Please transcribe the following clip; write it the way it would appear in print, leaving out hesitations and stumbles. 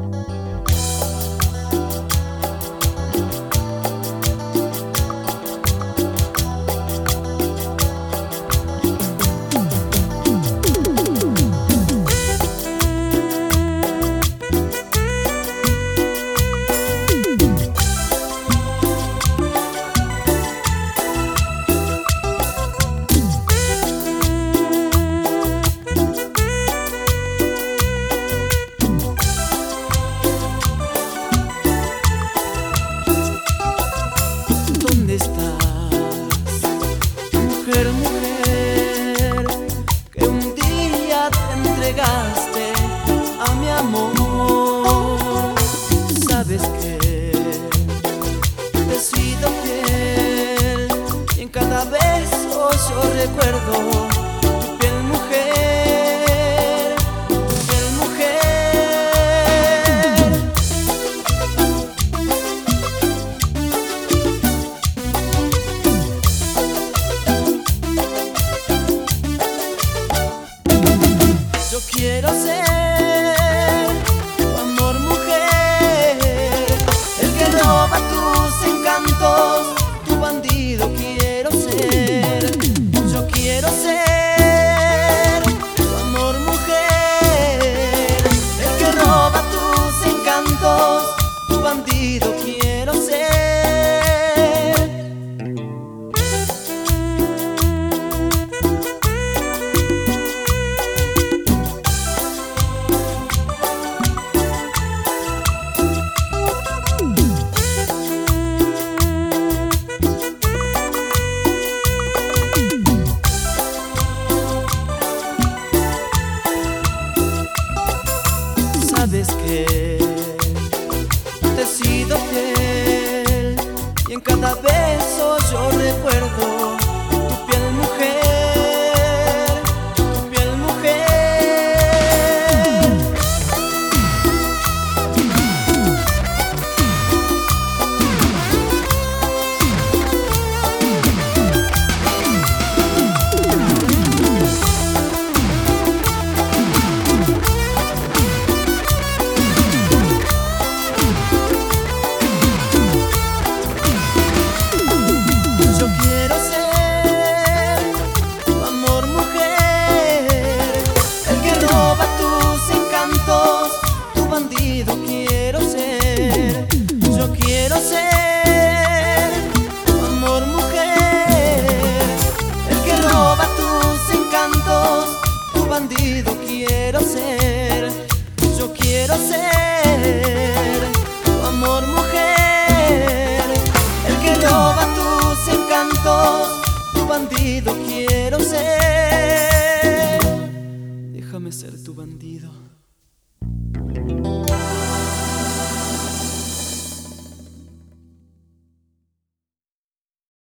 ¿Dónde estás, mujer, mujer, que un día te entregaste a mi amor? Sabes que te he sido fiel y en cada beso yo recuerdo tu piel, mujer, tu piel, mujer. Yo quiero ser tu amor, mujer, el que roba tus encantos, tu bandido quiero ser. Yo quiero ser tu amor, mujer, el que roba tus encantos, tu bandido quiero ser. Sabes que te he sido fiel y en cada beso yo recuerdo tu piel, mujer, tu piel, mujer. Yo quiero ser tu amor, mujer, el que roba tus encantos, tu bandido quiero ser. Yo quiero ser tu amor, mujer, el que roba tus encantos, tu bandido quiero ser. Yo quiero ser tu amor, mujer, el que roba tus encantos, tu bandido quiero ser. Déjame ser tu bandido.